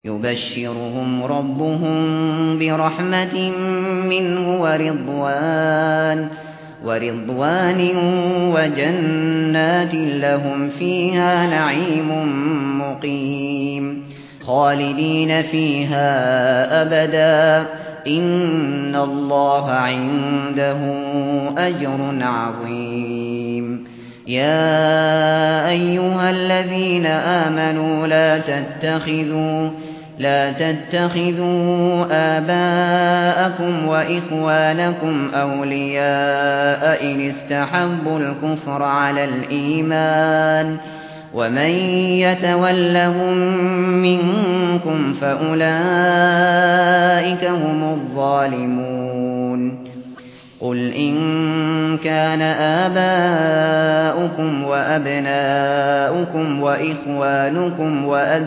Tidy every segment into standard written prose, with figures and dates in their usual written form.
يبشرهم ربهم برحمة منه ورضوان وجنات لهم فيها نعيم مقيم خالدين فيها أبدا إن الله عنده أجر عظيم يا أيها الذين آمنوا لا تتخذوا آباءكم وإخوانكم أولياء إن استحبوا الكفر على الإيمان ومن يتولهم منكم فأولئك هم الظالمون قل إن كان آباؤكم وأبناؤكم وإخوانكم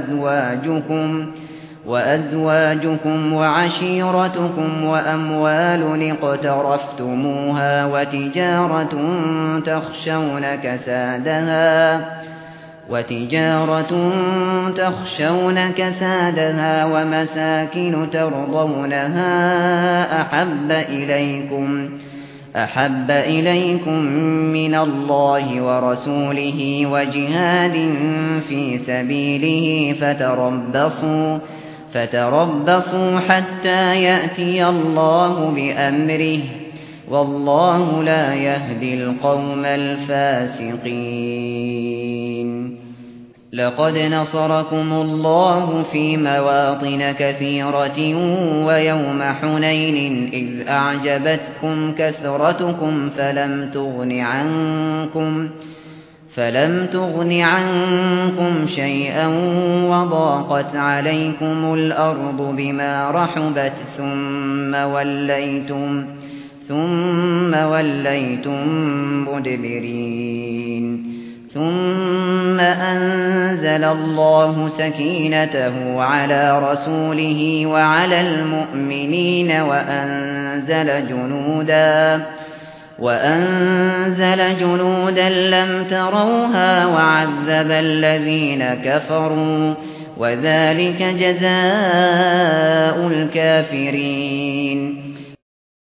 وأزواجكم وعشيرتكم وأموال اقترفتموها وتجارة تخشون كسادها ومساكن ترضونها أحب إليكم من الله ورسوله وجهاد في سبيله فتربصوا حتى يأتي الله بأمره والله لا يهدي القوم الفاسقين لقد نصركم الله في مواطن كثيرة ويوم حنين إذ أعجبتكم كثرتكم فلم تغن عنكم شيئا وضاقت عليكم الأرض بما رحبت ثم وليتم مدبرين ثم أنزل الله سكينته على رسوله وعلى المؤمنين وأنزل جنودا لم تروها وعذب الذين كفروا وذلك جزاء الكافرين